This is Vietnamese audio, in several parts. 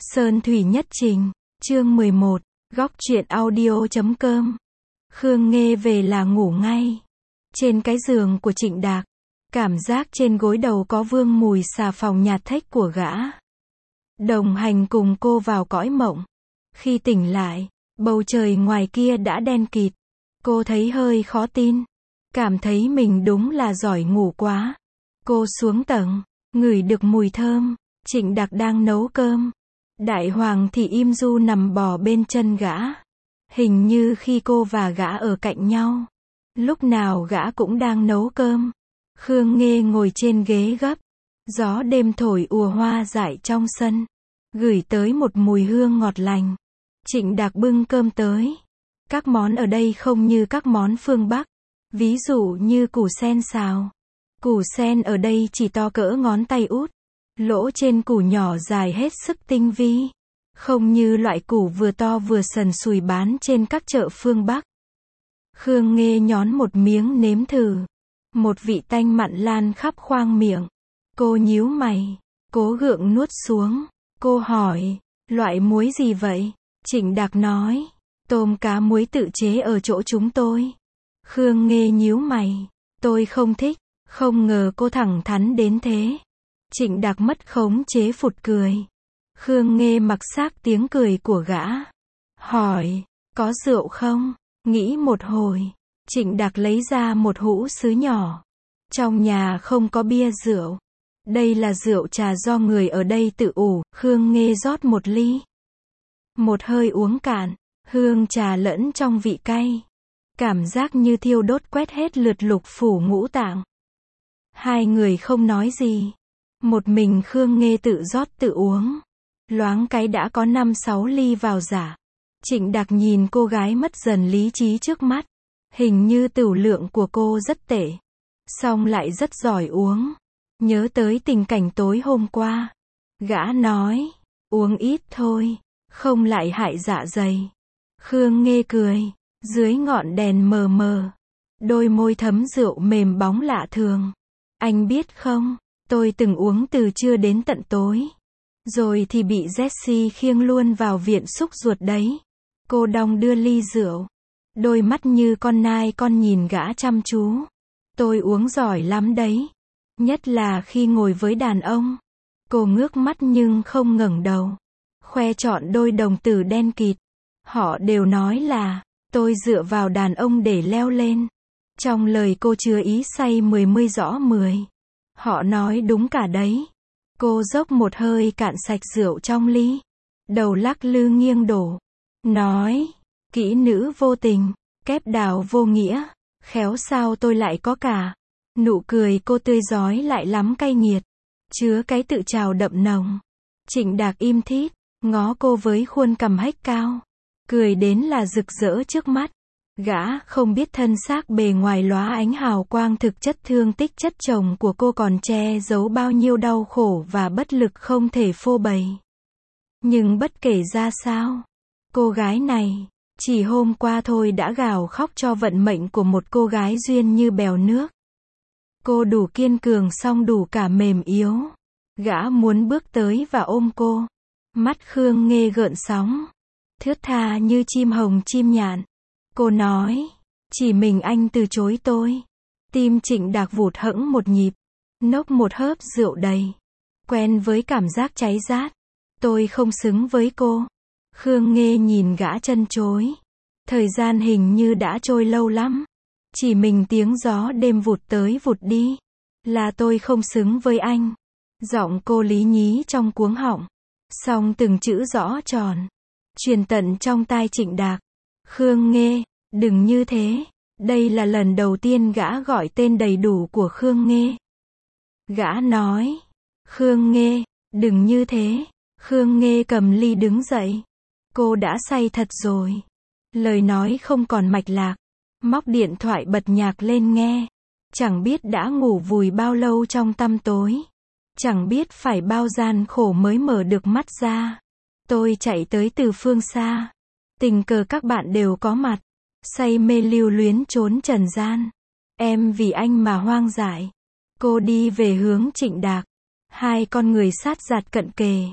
Sơn Thủy Nhất Trình, chương 11, góc truyện audio.com. Khương Nghê về là ngủ ngay. Trên cái giường của Trịnh Đạc, cảm giác trên gối đầu có vương mùi xà phòng nhạt thách của gã. Đồng hành cùng cô vào cõi mộng. Khi tỉnh lại, bầu trời ngoài kia đã đen kịt. Cô thấy hơi khó tin. Cảm thấy mình đúng là giỏi ngủ quá. Cô xuống tầng, ngửi được mùi thơm. Trịnh Đạc đang nấu cơm. Đại hoàng thì im du nằm bò bên chân gã. Hình như khi cô và gã ở cạnh nhau, lúc nào gã cũng đang nấu cơm. Khương Nghê ngồi trên ghế gấp. Gió đêm thổi ùa hoa dại trong sân, gửi tới một mùi hương ngọt lành. Trịnh Đạc bưng cơm tới. Các món ở đây không như các món phương Bắc. Ví dụ như củ sen xào. Củ sen ở đây chỉ to cỡ ngón tay út. Lỗ trên củ nhỏ dài hết sức tinh vi. Không như loại củ vừa to vừa sần sùi bán trên các chợ phương Bắc. Khương Nghê nhón một miếng nếm thử. Một vị tanh mặn lan khắp khoang miệng. Cô nhíu mày, cố gượng nuốt xuống. Cô hỏi, loại muối gì vậy? Trịnh Đạc nói, tôm cá muối tự chế ở chỗ chúng tôi. Khương Nghê nhíu mày, tôi không thích. Không ngờ cô thẳng thắn đến thế. Trịnh Đạc mất khống chế phụt cười. Khương Nghê mặc xác tiếng cười của gã. Hỏi, có rượu không? Nghĩ một hồi, Trịnh Đạc lấy ra một hũ sứ nhỏ. Trong nhà không có bia rượu. Đây là rượu trà do người ở đây tự ủ. Khương Nghê rót một ly. Một hơi uống cạn, hương trà lẫn trong vị cay. Cảm giác như thiêu đốt quét hết lượt lục phủ ngũ tạng. Hai người không nói gì. Một mình Khương Nghê tự rót tự uống. Loáng cái đã có 5-6 ly vào giả. Trịnh Đạc nhìn cô gái mất dần lý trí trước mắt. Hình như tửu lượng của cô rất tệ. Song lại rất giỏi uống. Nhớ tới tình cảnh tối hôm qua. Gã nói, uống ít thôi, không lại hại dạ dày. Khương Nghê cười, dưới ngọn đèn mờ mờ. Đôi môi thấm rượu mềm bóng lạ thường. Anh biết không, tôi từng uống từ trưa đến tận tối. Rồi thì bị Jessie khiêng luôn vào viện xúc ruột đấy. Cô đong đưa ly rượu. Đôi mắt như con nai con nhìn gã chăm chú. Tôi uống giỏi lắm đấy. Nhất là khi ngồi với đàn ông. Cô ngước mắt nhưng không ngẩng đầu. Khoe trọn đôi đồng tử đen kịt. Họ đều nói là, tôi dựa vào đàn ông để leo lên. Trong lời cô chứa ý say 10 rõ 10. Họ nói đúng cả đấy. Cô dốc một hơi cạn sạch rượu trong ly. Đầu lắc lư nghiêng đổ. Nói, kỹ nữ vô tình, kép đào vô nghĩa. Khéo sao tôi lại có cả. Nụ cười cô tươi rói lại lắm cay nghiệt. Chứa cái tự trào đậm nồng. Trịnh Đạc im thít, ngó cô với khuôn cằm hếch cao. Cười đến là rực rỡ trước mắt. Gã không biết thân xác bề ngoài lóa ánh hào quang thực chất thương tích chất chồng của cô còn che giấu bao nhiêu đau khổ và bất lực không thể phô bày. Nhưng bất kể ra sao, cô gái này, chỉ hôm qua thôi đã gào khóc cho vận mệnh của một cô gái duyên như bèo nước. Cô đủ kiên cường song đủ cả mềm yếu. Gã muốn bước tới và ôm cô. Mắt Khương Nghê gợn sóng. Thướt tha như chim hồng chim nhạn. Cô nói, chỉ mình anh từ chối tôi. Tim Trịnh Đạc vụt hẫng một nhịp. Nốc một hớp rượu đầy. Quen với cảm giác cháy rát. Tôi không xứng với cô. Khương Nghê nhìn gã chân chối. Thời gian hình như đã trôi lâu lắm. Chỉ mình tiếng gió đêm vụt tới vụt đi. Là tôi không xứng với anh. Giọng cô lý nhí trong cuống họng. Song từng chữ rõ tròn. Truyền tận trong tai Trịnh Đạc. Khương Nghê, đừng như thế. Đây là lần đầu tiên gã gọi tên đầy đủ của Khương Nghê. Gã nói, Khương Nghê, đừng như thế. Khương Nghê cầm ly đứng dậy. Cô đã say thật rồi. Lời nói không còn mạch lạc. Móc điện thoại bật nhạc lên nghe. Chẳng biết đã ngủ vùi bao lâu trong tăm tối. Chẳng biết phải bao gian khổ mới mở được mắt ra. Tôi chạy tới từ phương xa. Tình cờ các bạn đều có mặt. Say mê lưu luyến trốn trần gian. Em vì anh mà hoang dại. Cô đi về hướng Trịnh Đạc. Hai con người sát giạt cận kề.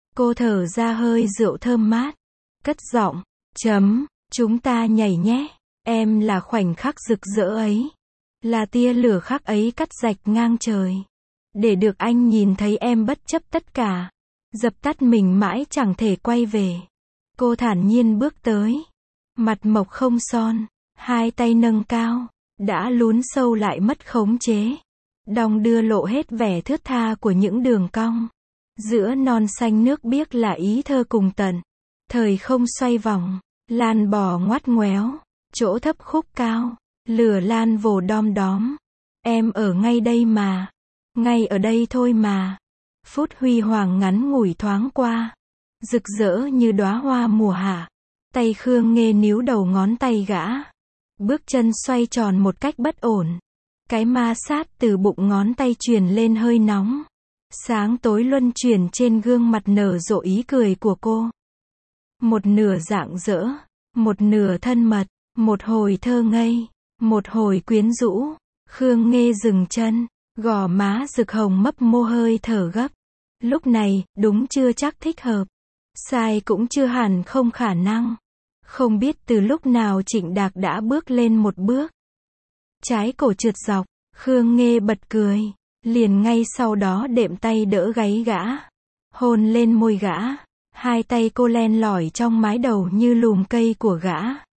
Cô thở ra hơi rượu thơm mát. Cất giọng. Chúng ta nhảy nhé. Em là khoảnh khắc rực rỡ ấy. Là tia lửa khắc ấy cắt rạch ngang trời. Để được anh nhìn thấy em bất chấp tất cả. Dập tắt mình mãi chẳng thể quay về. Cô thản nhiên bước tới. Mặt mộc không son. Hai tay nâng cao. Đã lún sâu lại mất khống chế. Đong đưa lộ hết vẻ thướt tha của những đường cong. Giữa non xanh nước biếc là ý thơ cùng tận. Thời không xoay vòng. Lan bò ngoắt ngoéo. Chỗ thấp khúc cao. Lửa lan vồ đom đóm. Em ở ngay đây mà. Ngay ở đây thôi mà. Phút huy hoàng ngắn ngủi thoáng qua. Rực rỡ như đóa hoa mùa hạ. Tay Khương Nghê níu đầu ngón tay gã. Bước chân xoay tròn một cách bất ổn. Cái ma sát từ bụng ngón tay truyền lên hơi nóng. Sáng tối luân chuyển trên gương mặt nở rộ ý cười của cô. Một nửa rạng rỡ. Một nửa thân mật. Một hồi thơ ngây. Một hồi quyến rũ. Khương Nghê dừng chân. Gò má rực hồng mấp mô hơi thở gấp. Lúc này, đúng chưa chắc thích hợp. Sai cũng chưa hẳn không khả năng. Không biết từ lúc nào Trịnh Đạc đã bước lên một bước. Trái cổ trượt dọc, Khương Nghê bật cười. Liền ngay sau đó đệm tay đỡ gáy gã. Hôn lên môi gã. Hai tay cô len lỏi trong mái đầu như lùm cây của gã.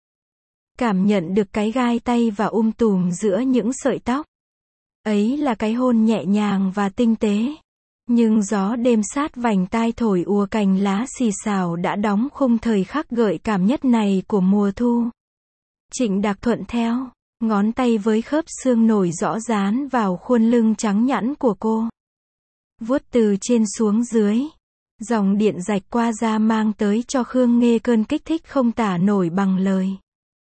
Cảm nhận được cái gai tay và tùm giữa những sợi tóc. Ấy là cái hôn nhẹ nhàng và tinh tế. Nhưng gió đêm sát vành tai thổi ùa cành lá xì xào đã đóng khung thời khắc gợi cảm nhất này của mùa thu. Trịnh Đạc thuận theo, ngón tay với khớp xương nổi rõ dán vào khuôn lưng trắng nhẵn của cô. Vuốt từ trên xuống dưới. Dòng điện rạch qua da mang tới cho Khương Nghê cơn kích thích không tả nổi bằng lời.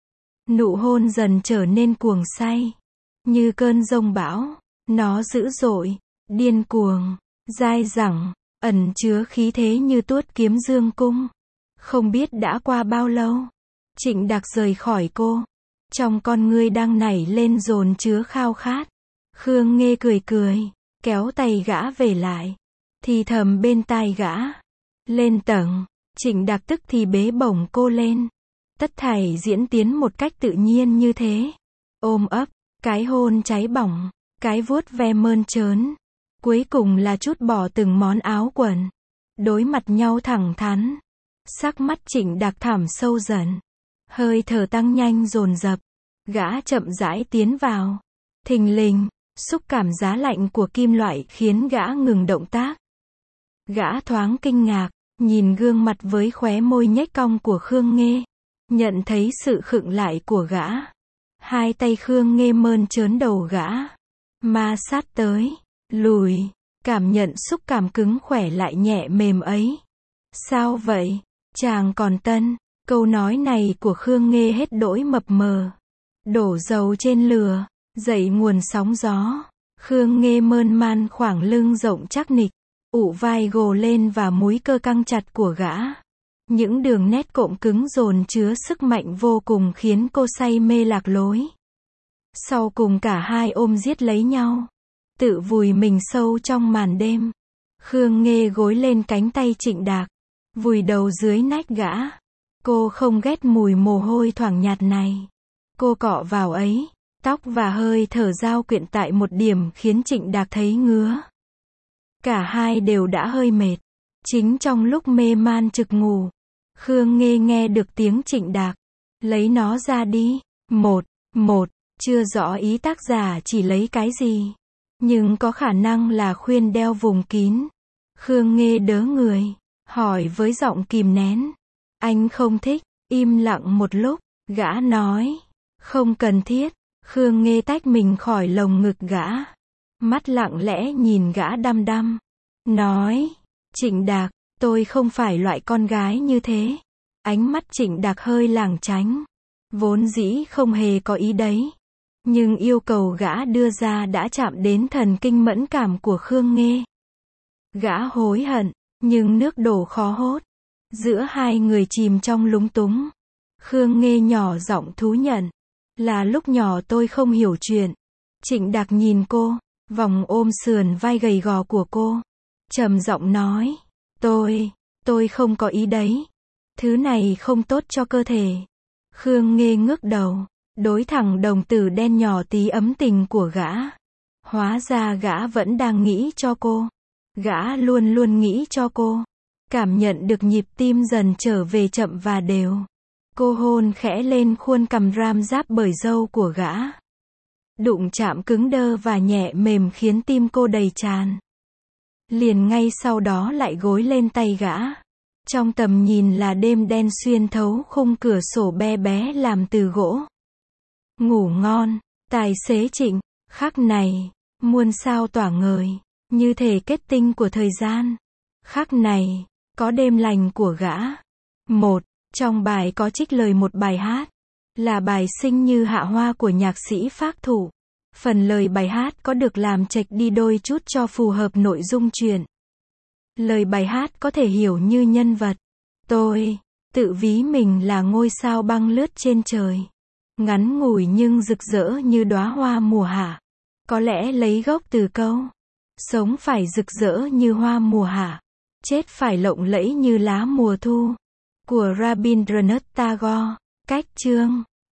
Nụ hôn dần trở nên cuồng say. Như cơn giông bão. Nó dữ dội, điên cuồng, dai dẳng, ẩn chứa khí thế như tuốt kiếm dương cung. Không biết đã qua bao lâu. Trịnh Đạc rời khỏi cô. Trong con ngươi đang nảy lên dồn chứa khao khát. Khương Nghê cười cười, kéo tay gã về lại. Thì thầm bên tai gã. Lên tầng. Trịnh Đạc tức thì bế bổng cô lên. Tất thảy diễn tiến một cách tự nhiên như thế. Ôm ấp, cái hôn cháy bỏng, cái vuốt ve mơn trớn. Cuối cùng là trút bỏ từng món áo quần. Đối mặt nhau thẳng thắn. Sắc mắt Trịnh Đạc thẳm sâu dần. Hơi thở tăng nhanh dồn dập. Gã chậm rãi tiến vào. Thình lình, xúc cảm giá lạnh của kim loại khiến gã ngừng động tác. Gã thoáng kinh ngạc, nhìn gương mặt với khóe môi nhếch cong của Khương Nghê. Nhận thấy sự khựng lại của gã. Hai tay Khương Nghê mơn trớn đầu gã. Ma sát tới, lùi, cảm nhận xúc cảm cứng khỏe lại nhẹ mềm ấy. Sao vậy? Chàng còn tân. Câu nói này của Khương Nghê hết đỗi mập mờ. Đổ dầu trên lửa, dậy nguồn sóng gió. Khương Nghê mơn man khoảng lưng rộng chắc nịch. Ụ vai gồ lên và múi cơ căng chặt của gã. Những đường nét cộm cứng dồn chứa sức mạnh vô cùng khiến cô say mê lạc lối. Sau cùng cả hai ôm giết lấy nhau. Tự vùi mình sâu trong màn đêm. Khương Nghê gối lên cánh tay Trịnh Đạc. Vùi đầu dưới nách gã. Cô không ghét mùi mồ hôi thoảng nhạt này. Cô cọ vào ấy. Tóc và hơi thở giao quyện tại một điểm khiến Trịnh Đạc thấy ngứa. Cả hai đều đã hơi mệt. Chính trong lúc mê man trực ngủ. Khương Nghê nghe được tiếng Trịnh Đạc. Lấy nó ra đi. Một. Chưa rõ ý tác giả chỉ lấy cái gì. Nhưng có khả năng là khuyên đeo vùng kín. Khương Nghê đớ người. Hỏi với giọng kìm nén. Anh không thích. Im lặng một lúc. Gã nói. Không cần thiết. Khương Nghê tách mình khỏi lồng ngực gã. Mắt lặng lẽ nhìn gã đăm đăm. Nói. Trịnh Đạc, tôi không phải loại con gái như thế. Ánh mắt Trịnh Đạc hơi lảng tránh. Vốn dĩ không hề có ý đấy. Nhưng yêu cầu gã đưa ra đã chạm đến thần kinh mẫn cảm của Khương Nghê. Gã hối hận, nhưng nước đổ khó hốt. Giữa hai người chìm trong lúng túng. Khương Nghê nhỏ giọng thú nhận. Là lúc nhỏ tôi không hiểu chuyện. Trịnh Đạc nhìn cô, vòng ôm sườn vai gầy gò của cô. Trầm giọng nói. Tôi không có ý đấy. Thứ này không tốt cho cơ thể. Khương Nghê ngước đầu, đối thẳng đồng tử đen nhỏ tí ấm tình của gã. Hóa ra gã vẫn đang nghĩ cho cô. Gã luôn luôn nghĩ cho cô. Cảm nhận được nhịp tim dần trở về chậm và đều. Cô hôn khẽ lên khuôn cằm ram giáp bởi râu của gã. Đụng chạm cứng đơ và nhẹ mềm khiến tim cô đầy tràn. Liền ngay sau đó lại gối lên tay gã. Trong tầm nhìn là đêm đen xuyên thấu khung cửa sổ be bé làm từ gỗ. Ngủ ngon, tài xế Trịnh, khắc này, muôn sao tỏa ngời, như thể kết tinh của thời gian. Khắc này, có đêm lành của gã. Trong bài có trích lời một bài hát, là bài Sinh Như Hạ Hoa của nhạc sĩ Phác Thụ. Phần lời bài hát có được làm chệch đi đôi chút cho phù hợp nội dung truyện. Lời bài hát có thể hiểu như nhân vật. Tôi tự ví mình là ngôi sao băng lướt trên trời. Ngắn ngủi nhưng rực rỡ như đóa hoa mùa hạ. Có lẽ lấy gốc từ câu sống phải rực rỡ như hoa mùa hạ, chết phải lộng lẫy như lá mùa thu, của Rabindranath Tagore. Cách chương